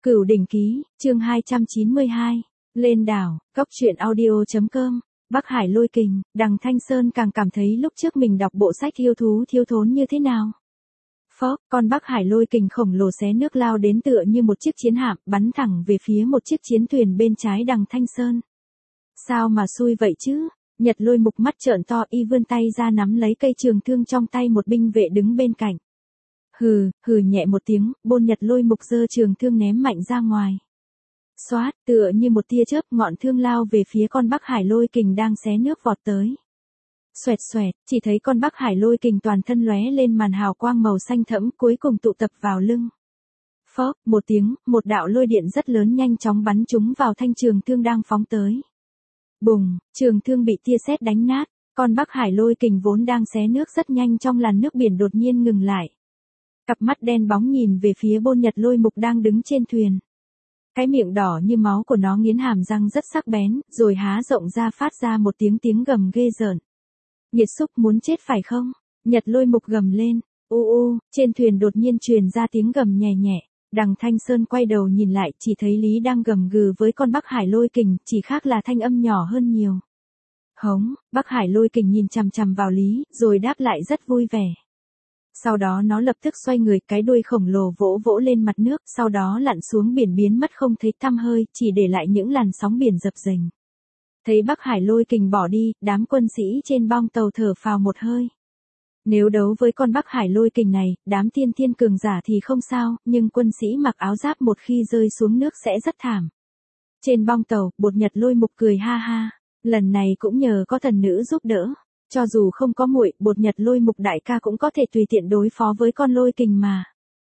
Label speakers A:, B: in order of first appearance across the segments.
A: Cửu Đỉnh Ký, chương 292, lên đảo, cốc truyện audio.com, Bắc Hải lôi kình, Đằng Thanh Sơn càng cảm thấy lúc trước mình đọc bộ sách yêu thú thiếu thốn như thế nào. Phó, con Bắc Hải lôi kình khổng lồ xé nước lao đến tựa như một chiếc chiến hạm, bắn thẳng về phía một chiếc chiến thuyền bên trái Đằng Thanh Sơn. Sao mà xui vậy chứ? Nhật Lôi Mục mắt trợn to, y vươn tay ra nắm lấy cây trường thương trong tay một binh vệ đứng bên cạnh. Hừ nhẹ một tiếng, Bôn Nhật Lôi Mục giơ trường thương ném mạnh ra ngoài. Xoát, tựa như một tia chớp, ngọn thương lao về phía con Bắc Hải lôi kình đang xé nước vọt tới. Xoẹt xoẹt, chỉ thấy con Bắc Hải lôi kình toàn thân lóe lên màn hào quang màu xanh thẫm, cuối cùng tụ tập vào lưng. Phốc, một tiếng, một đạo lôi điện rất lớn nhanh chóng bắn trúng vào thanh trường thương đang phóng tới. Bùng, trường thương bị tia sét đánh nát, con Bắc Hải lôi kình vốn đang xé nước rất nhanh trong làn nước biển đột nhiên ngừng lại. Cặp mắt đen bóng nhìn về phía Bôn Nhật Lôi Mục đang đứng trên thuyền. Cái miệng đỏ như máu của nó nghiến hàm răng rất sắc bén, rồi há rộng ra phát ra một tiếng gầm ghê rợn. Nhiệt Xúc muốn chết phải không? Nhật Lôi Mục gầm lên. Trên thuyền đột nhiên truyền ra tiếng gầm nhẹ nhẹ. Đằng Thanh Sơn quay đầu nhìn lại, chỉ thấy Lý đang gầm gừ với con Bắc Hải lôi kình, chỉ khác là thanh âm nhỏ hơn nhiều. Hống, Bắc Hải lôi kình nhìn chằm chằm vào Lý, rồi đáp lại rất vui vẻ. Sau đó nó lập tức xoay người, cái đuôi khổng lồ vỗ vỗ lên mặt nước, sau đó lặn xuống biển biến mất không thấy tăm hơi, chỉ để lại những làn sóng biển dập dềnh. Thấy Bắc Hải lôi kình bỏ đi, đám quân sĩ trên bong tàu thở phào một hơi. Nếu đấu với con Bắc Hải lôi kình này, đám tiên thiên cường giả thì không sao, nhưng quân sĩ mặc áo giáp một khi rơi xuống nước sẽ rất thảm. Trên bong tàu, Bột Nhật Lôi Mục cười ha ha, lần này cũng nhờ có thần nữ giúp đỡ. Cho dù không có muội, Bột Nhật Lôi Mục đại ca cũng có thể tùy tiện đối phó với con lôi kình mà.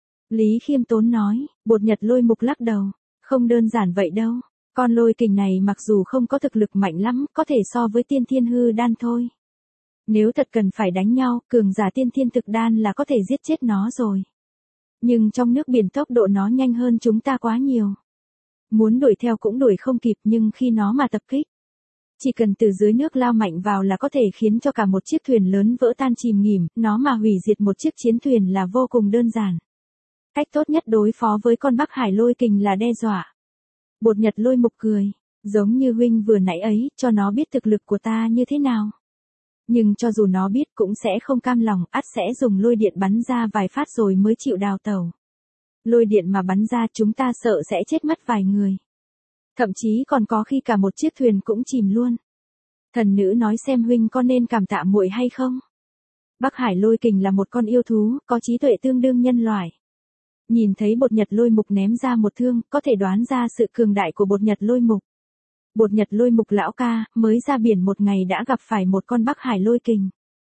A: Lý khiêm tốn nói. Bột Nhật Lôi Mục lắc đầu. Không đơn giản vậy đâu. Con lôi kình này mặc dù không có thực lực mạnh lắm, có thể so với tiên thiên hư đan thôi. Nếu thật cần phải đánh nhau, cường giả tiên thiên thực đan là có thể giết chết nó rồi. Nhưng trong nước biển tốc độ nó nhanh hơn chúng ta quá nhiều. Muốn đuổi theo cũng đuổi không kịp, nhưng khi nó mà tập kích, chỉ cần từ dưới nước lao mạnh vào là có thể khiến cho cả một chiếc thuyền lớn vỡ tan chìm nghỉm, nó mà hủy diệt một chiếc chiến thuyền là vô cùng đơn giản. Cách tốt nhất đối phó với con Bắc Hải lôi kình là đe dọa. Bột Nhật Lôi Mục cười, giống như huynh vừa nãy ấy, cho nó biết thực lực của ta như thế nào. Nhưng cho dù nó biết cũng sẽ không cam lòng, ắt sẽ dùng lôi điện bắn ra vài phát rồi mới chịu đào tẩu. Lôi điện mà bắn ra chúng ta sợ sẽ chết mất vài người. Thậm chí còn có khi cả một chiếc thuyền cũng chìm luôn. Thần nữ nói xem huynh có nên cảm tạ muội hay không? Bắc Hải lôi kình là một con yêu thú, có trí tuệ tương đương nhân loại. Nhìn thấy Bột Nhật Lôi Mục ném ra một thương, có thể đoán ra sự cường đại của Bột Nhật Lôi Mục. Bột Nhật Lôi Mục lão ca, mới ra biển một ngày đã gặp phải một con Bắc Hải lôi kình.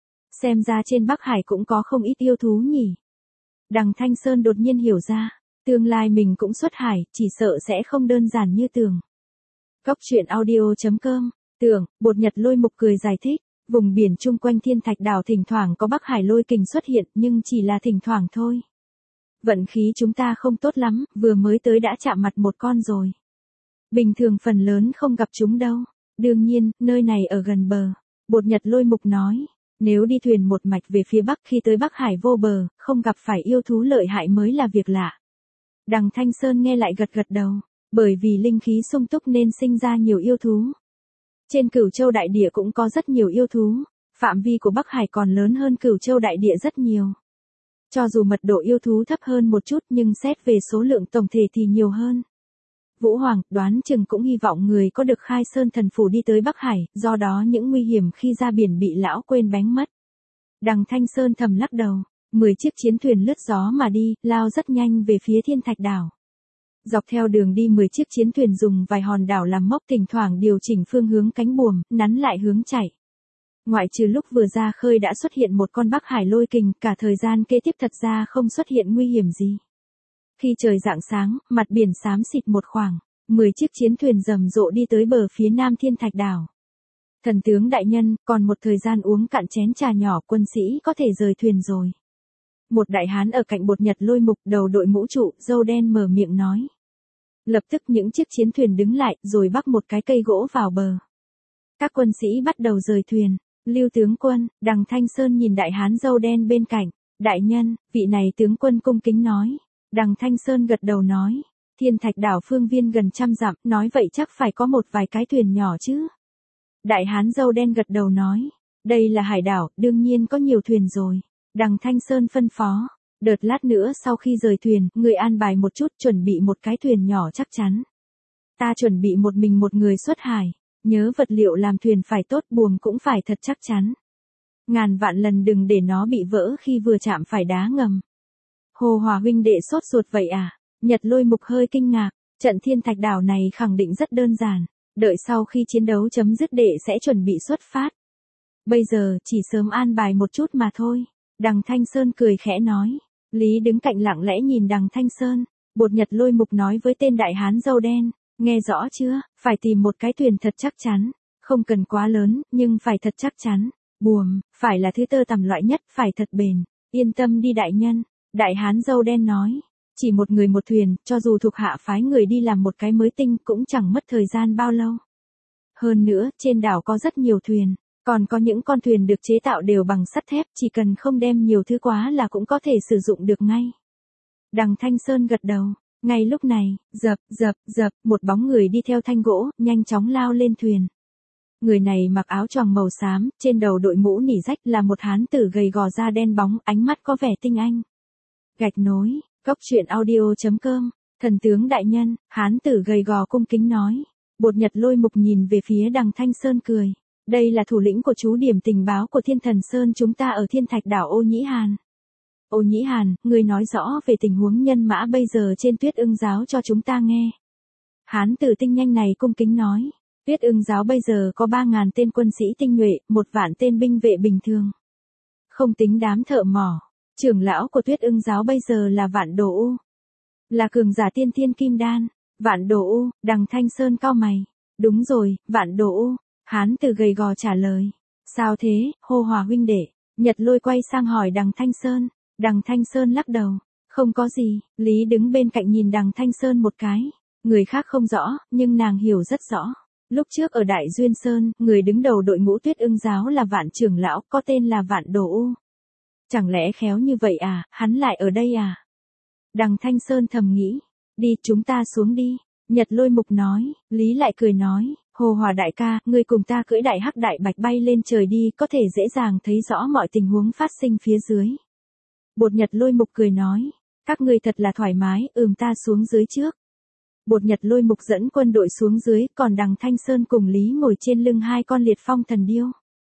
A: Xem ra trên Bắc Hải cũng có không ít yêu thú nhỉ. Đằng Thanh Sơn đột nhiên hiểu ra. Tương lai mình cũng xuất hải, chỉ sợ sẽ không đơn giản như tưởng. Cốc truyện audio.com, tưởng, Bột Nhật Lôi Mục cười giải thích, vùng biển chung quanh Thiên Thạch đảo thỉnh thoảng có Bắc Hải lôi kình xuất hiện, nhưng chỉ là thỉnh thoảng thôi. Vận khí chúng ta không tốt lắm, vừa mới tới đã chạm mặt một con rồi. Bình thường phần lớn không gặp chúng đâu. Đương nhiên, nơi này ở gần bờ. Bột Nhật Lôi Mục nói, nếu đi thuyền một mạch về phía bắc khi tới Bắc Hải vô bờ, không gặp phải yêu thú lợi hại mới là việc lạ. Đằng Thanh Sơn nghe lại gật đầu, bởi vì linh khí sung túc nên sinh ra nhiều yêu thú. Trên Cửu Châu đại địa cũng có rất nhiều yêu thú, phạm vi của Bắc Hải còn lớn hơn Cửu Châu đại địa rất nhiều. Cho dù mật độ yêu thú thấp hơn một chút nhưng xét về số lượng tổng thể thì nhiều hơn. Vũ Hoàng đoán chừng cũng hy vọng người có được Khai Sơn thần phủ đi tới Bắc Hải, do đó những nguy hiểm khi ra biển bị lão quên bén mất. Đằng Thanh Sơn thầm lắc đầu. 10 chiếc chiến thuyền lướt gió mà đi, lao rất nhanh về phía Thiên Thạch đảo. Dọc theo đường đi 10 chiếc chiến thuyền dùng vài hòn đảo làm mốc, thỉnh thoảng điều chỉnh phương hướng cánh buồm, nắn lại hướng chạy. Ngoại trừ lúc vừa ra khơi đã xuất hiện một con Bắc Hải lôi kình, cả thời gian kế tiếp thật ra không xuất hiện nguy hiểm gì. Khi trời rạng sáng, mặt biển xám xịt một khoảng, 10 chiếc chiến thuyền rầm rộ đi tới bờ phía nam Thiên Thạch đảo. Thần tướng đại nhân, còn một thời gian uống cạn chén trà nhỏ, quân sĩ có thể rời thuyền rồi. Một đại hán ở cạnh Bột Nhật Lôi Mục, đầu đội mũ trụ, râu đen mở miệng nói. Lập tức những chiếc chiến thuyền đứng lại, rồi bắc một cái cây gỗ vào bờ. Các quân sĩ bắt đầu rời thuyền. Lưu tướng quân, Đằng Thanh Sơn nhìn đại hán râu đen bên cạnh. Đại nhân, vị này tướng quân cung kính nói. Đằng Thanh Sơn gật đầu nói. Thiên Thạch đảo phương viên gần 100 dặm, nói vậy chắc phải có một vài cái thuyền nhỏ chứ. Đại hán râu đen gật đầu nói, đây là hải đảo, đương nhiên có nhiều thuyền rồi. Đằng Thanh Sơn phân phó, đợt lát nữa sau khi rời thuyền, người an bài một chút chuẩn bị một cái thuyền nhỏ chắc chắn. Ta chuẩn bị một mình một người xuất hải, nhớ vật liệu làm thuyền phải tốt, buồm cũng phải thật chắc chắn. Ngàn vạn lần đừng để nó bị vỡ khi vừa chạm phải đá ngầm. Hồ Hòa huynh đệ sốt ruột vậy à? Nhật Lôi Mục hơi kinh ngạc, trận Thiên Thạch đảo này khẳng định rất đơn giản, đợi sau khi chiến đấu chấm dứt đệ sẽ chuẩn bị xuất phát. Bây giờ chỉ sớm an bài một chút mà thôi. Đằng Thanh Sơn cười khẽ nói. Lý đứng cạnh lặng lẽ nhìn đằng Thanh Sơn. Bột Nhật Lôi Mục nói với tên đại hán râu đen, nghe rõ chưa, phải tìm một cái thuyền thật chắc chắn, không cần quá lớn, nhưng phải thật chắc chắn. Buồm, phải là thứ tơ tằm loại nhất, phải thật bền. Yên tâm đi đại nhân, đại hán râu đen nói. Chỉ một người một thuyền, cho dù thuộc hạ phái người đi làm một cái mới tinh cũng chẳng mất thời gian bao lâu. Hơn nữa, trên đảo có rất nhiều thuyền, còn có những con thuyền được chế tạo đều bằng sắt thép, chỉ cần không đem nhiều thứ quá là cũng có thể sử dụng được ngay. Đằng Thanh Sơn gật đầu, ngay lúc này, dập, một bóng người đi theo thanh gỗ, nhanh chóng lao lên thuyền. Người này mặc áo choàng màu xám, trên đầu đội mũ nỉ rách, là một hán tử gầy gò da đen bóng, ánh mắt có vẻ tinh anh. Gạch nối, Cốc truyện audio.com, thần tướng đại nhân, hán tử gầy gò cung kính nói. Bột Nhật Lôi Mục nhìn về phía đằng Thanh Sơn cười. Đây là thủ lĩnh của chú điểm tình báo của Thiên Thần Sơn chúng ta ở Thiên Thạch đảo Ô Nhĩ Hàn. Ô Nhĩ Hàn, người nói rõ về tình huống nhân mã bây giờ trên Tuyết Ưng giáo cho chúng ta nghe. Hán tử tinh nhanh này cung kính nói. Tuyết Ưng giáo bây giờ có 3.000 tên quân sĩ tinh nhuệ, 1 vạn tên binh vệ bình thường. Không tính đám thợ mỏ. Trưởng lão của Tuyết Ưng giáo bây giờ là Vạn Đồ U. Là cường giả tiên thiên kim đan. Vạn Đồ U, đằng Thanh Sơn cau mày. Đúng rồi, Vạn Đồ U. Hán tử gầy gò trả lời. Sao thế, Hồ Hòa huynh đệ? Nhật Lôi quay sang hỏi đằng Thanh Sơn. Đằng Thanh Sơn lắc đầu. Không có gì, Lý đứng bên cạnh nhìn đằng Thanh Sơn một cái. Người khác không rõ, nhưng nàng hiểu rất rõ. Lúc trước ở Đại Duyên Sơn, người đứng đầu đội ngũ Tuyết Ưng giáo là Vạn trưởng lão, có tên là Vạn Đồ U. Chẳng lẽ khéo như vậy à, hắn lại ở đây à? Đằng Thanh Sơn thầm nghĩ. Đi, chúng ta xuống đi. Nhật Lôi Mục nói, Lý lại cười nói, Hồ Hòa đại ca, ngươi cùng ta cưỡi đại hắc đại bạch bay lên trời đi, có thể dễ dàng thấy rõ mọi tình huống phát sinh phía dưới. Bột Nhật Lôi Mục cười nói, các ngươi thật là thoải mái, ta xuống dưới trước. Bột Nhật Lôi Mục dẫn quân đội xuống dưới, còn đằng Thanh Sơn cùng Lý ngồi trên lưng 2 con liệt phong thần điêu.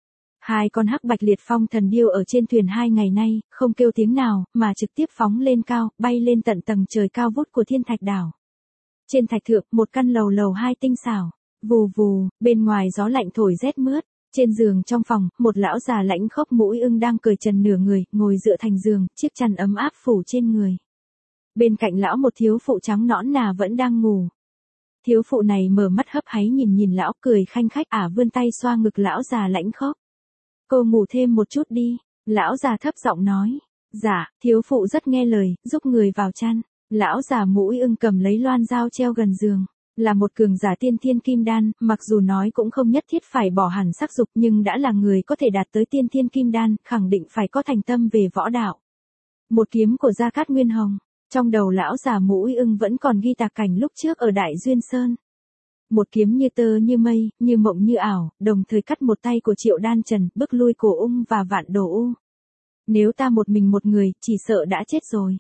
A: 2 con hắc bạch liệt phong thần điêu ở trên thuyền 2 ngày nay, không kêu tiếng nào, mà trực tiếp phóng lên cao, bay lên tận tầng trời cao vút của Thiên Thạch đảo. Trên thạch thượng, một căn lầu lầu 2 tinh xảo, vù vù, bên ngoài gió lạnh thổi rét mướt. Trên giường trong phòng, một lão già lãnh khốc mũi ưng đang cởi trần nửa người, ngồi dựa thành giường, chiếc chăn ấm áp phủ trên người. Bên cạnh lão một thiếu phụ trắng nõn nà vẫn đang ngủ. Thiếu phụ này mở mắt hấp háy nhìn lão, cười khanh khách, vươn tay xoa ngực lão già lãnh khốc. Cô ngủ thêm một chút đi, lão già thấp giọng nói. Dạ, thiếu phụ rất nghe lời, giúp người vào chăn. Lão già mũi ưng cầm lấy loan dao treo gần giường. Là một cường giả tiên thiên kim đan, mặc dù nói cũng không nhất thiết phải bỏ hẳn sắc dục, nhưng đã là người có thể đạt tới tiên thiên kim đan, khẳng định phải có thành tâm về võ đạo. Một kiếm của Gia Cát Nguyên Hồng. Trong đầu lão già mũi ưng vẫn còn ghi tạc cảnh lúc trước ở Đại Duyên Sơn. Một kiếm như tơ như mây, như mộng như ảo, đồng thời cắt một tay của Triệu Đan Trần, bức lui Cổ Ung và Vạn Đồ U. Nếu ta một mình một người, chỉ sợ đã chết rồi.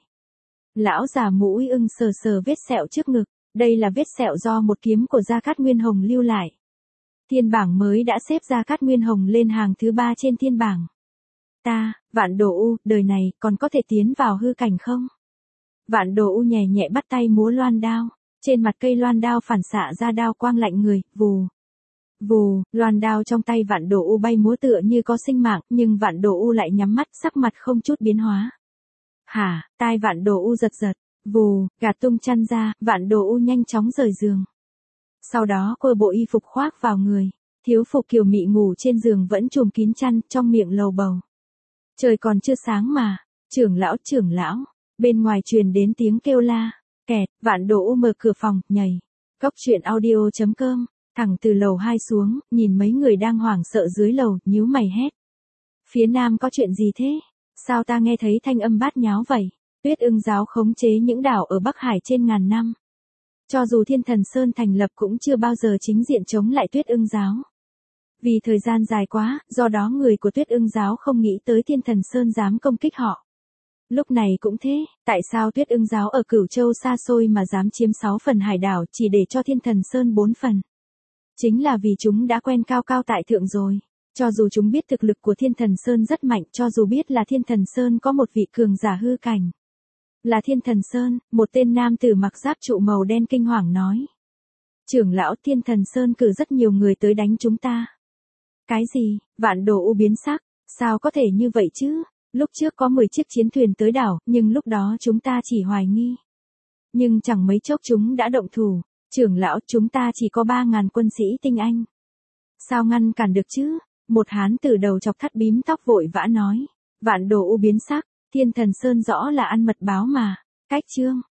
A: Lão già mũi ưng sờ sờ vết sẹo trước ngực, đây là vết sẹo do một kiếm của Gia Cát Nguyên Hồng lưu lại. Thiên bảng mới đã xếp Gia Cát Nguyên Hồng lên hàng thứ 3 trên thiên bảng. Ta, Vạn Đồ U, đời này, còn có thể tiến vào hư cảnh không? Vạn Đồ U nhẹ nhẹ bắt tay múa loan đao. Trên mặt cây loan đao phản xạ ra đao quang lạnh người, vù. Vù, loan đao trong tay Vạn Đồ U bay múa tựa như có sinh mạng, nhưng Vạn Đồ U lại nhắm mắt, sắc mặt không chút biến hóa. Hả, tai Vạn Đồ U giật giật, vù, gạt tung chăn ra, Vạn Đồ U nhanh chóng rời giường. Sau đó cô bộ y phục khoác vào người, thiếu phụ kiều mị ngủ trên giường vẫn trùm kín chăn, trong miệng lầu bầu. Trời còn chưa sáng mà, trưởng lão, bên ngoài truyền đến tiếng kêu la. Kẹt, Vạn Đồ U mở cửa phòng, nhảy. Cốc truyện audio.com, thẳng từ lầu 2 xuống, nhìn mấy người đang hoảng sợ dưới lầu, nhíu mày hét. Phía nam có chuyện gì thế? Sao ta nghe thấy thanh âm bát nháo vậy? Tuyết Ưng giáo khống chế những đảo ở Bắc Hải trên ngàn năm. Cho dù Thiên Thần Sơn thành lập cũng chưa bao giờ chính diện chống lại Tuyết Ưng giáo. Vì thời gian dài quá, do đó người của Tuyết Ưng giáo không nghĩ tới Thiên Thần Sơn dám công kích họ. Lúc này cũng thế, tại sao Tuyết Ưng giáo ở Cửu Châu xa xôi mà dám chiếm 6 phần hải đảo chỉ để cho Thiên Thần Sơn 4 phần? Chính là vì chúng đã quen cao cao tại thượng rồi. Cho dù chúng biết thực lực của Thiên Thần Sơn rất mạnh, cho dù biết là Thiên Thần Sơn có một vị cường giả hư cảnh. Là Thiên Thần Sơn, một tên nam tử mặc giáp trụ màu đen kinh hoàng nói. Trưởng lão, Thiên Thần Sơn cử rất nhiều người tới đánh chúng ta. Cái gì? Vạn Đồ U biến sắc, sao có thể như vậy chứ? Lúc trước có 10 chiếc chiến thuyền tới đảo, nhưng lúc đó chúng ta chỉ hoài nghi. Nhưng chẳng mấy chốc chúng đã động thủ. Trưởng lão, chúng ta chỉ có 3.000 quân sĩ tinh anh. Sao ngăn cản được chứ? Một hán tử đầu chọc thắt bím tóc vội vã nói. Vạn Đồ U biến sắc, Thiên Thần Sơn rõ là ăn mật báo mà. Cách chương